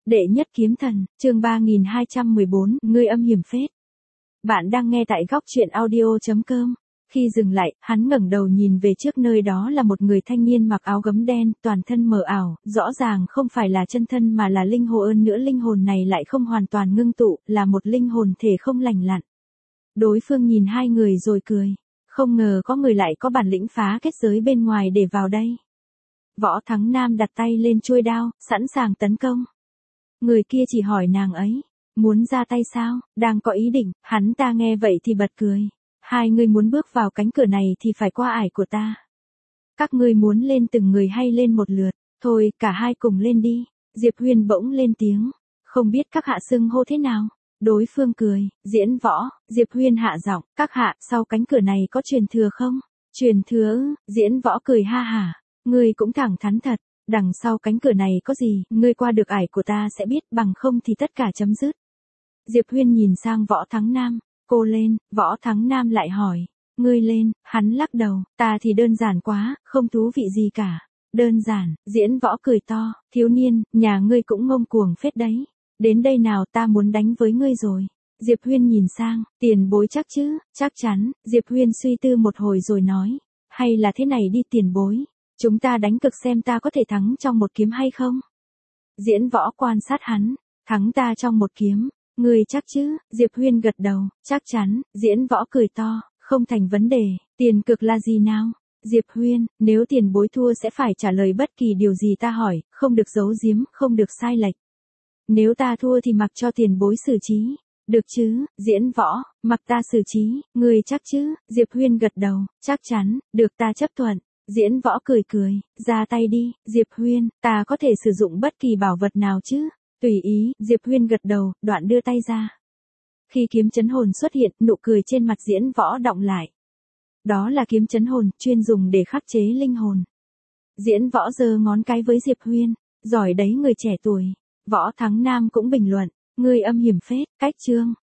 Đệ nhất kiếm thần, chương 3214, ngươi âm hiểm phết. Bạn đang nghe tại góc truyện audio.com. Khi dừng lại, hắn ngẩng đầu nhìn về trước, nơi đó là một người thanh niên mặc áo gấm đen, toàn thân mờ ảo, rõ ràng không phải là chân thân mà là linh hồn, hơn nữa linh hồn này lại không hoàn toàn ngưng tụ, là một linh hồn thể không lành lặn. Đối phương nhìn hai người rồi cười, không ngờ có người lại có bản lĩnh phá kết giới bên ngoài để vào đây. Võ Thắng Nam đặt tay lên chuôi đao, sẵn sàng tấn công. Người kia chỉ hỏi nàng ấy, muốn ra tay sao, đang có ý định, hắn ta nghe vậy thì bật cười. Hai người muốn bước vào cánh cửa này thì phải qua ải của ta. Các ngươi muốn lên từng người hay lên một lượt, thôi cả hai cùng lên đi. Diệp Huyên bỗng lên tiếng, không biết các hạ xưng hô thế nào. Đối phương cười, diễn võ. Diệp Huyên hạ giọng, các hạ, sau cánh cửa này có truyền thừa không? Truyền thừa ư? Diễn võ cười ha hả, ngươi cũng thẳng thắn thật. Đằng sau cánh cửa này có gì, ngươi qua được ải của ta sẽ biết, bằng không thì tất cả chấm dứt. Diệp Huyên nhìn sang Võ Thắng Nam, cô lên. Võ Thắng Nam lại hỏi, ngươi lên. Hắn lắc đầu, ta thì đơn giản quá, không thú vị gì cả. Đơn giản. Diễn võ cười to, thiếu niên, nhà ngươi cũng ngông cuồng phết đấy. Đến đây nào, ta muốn đánh với ngươi rồi. Diệp Huyên nhìn sang, tiền bối chắc chứ? Chắc chắn. Diệp Huyên suy tư một hồi rồi nói, hay là thế này đi tiền bối. Chúng ta đánh cược xem ta có thể thắng trong một kiếm hay không? Diễn võ quan sát hắn, thắng ta trong một kiếm, ngươi chắc chứ? Diệp Huyên gật đầu, chắc chắn. Diễn võ cười to, không thành vấn đề, tiền cược là gì nào? Diệp Huyên, nếu tiền bối thua sẽ phải trả lời bất kỳ điều gì ta hỏi, không được giấu giếm, không được sai lệch. Nếu ta thua thì mặc cho tiền bối xử trí. Được chứ? Diễn võ, mặc ta xử trí, ngươi chắc chứ? Diệp Huyên gật đầu, chắc chắn, được, ta chấp thuận. Diễn võ cười cười, ra tay đi. Diệp Huyên, ta có thể sử dụng bất kỳ bảo vật nào chứ? Tùy ý. Diệp Huyên gật đầu, đoạn đưa tay ra. Khi kiếm chấn hồn xuất hiện, nụ cười trên mặt diễn võ đọng lại. Đó là kiếm chấn hồn, chuyên dùng để khắc chế linh hồn. Diễn võ giơ ngón cái với Diệp Huyên, giỏi đấy người trẻ tuổi. Võ Thắng Nam cũng bình luận, ngươi âm hiểm phết. Cách chương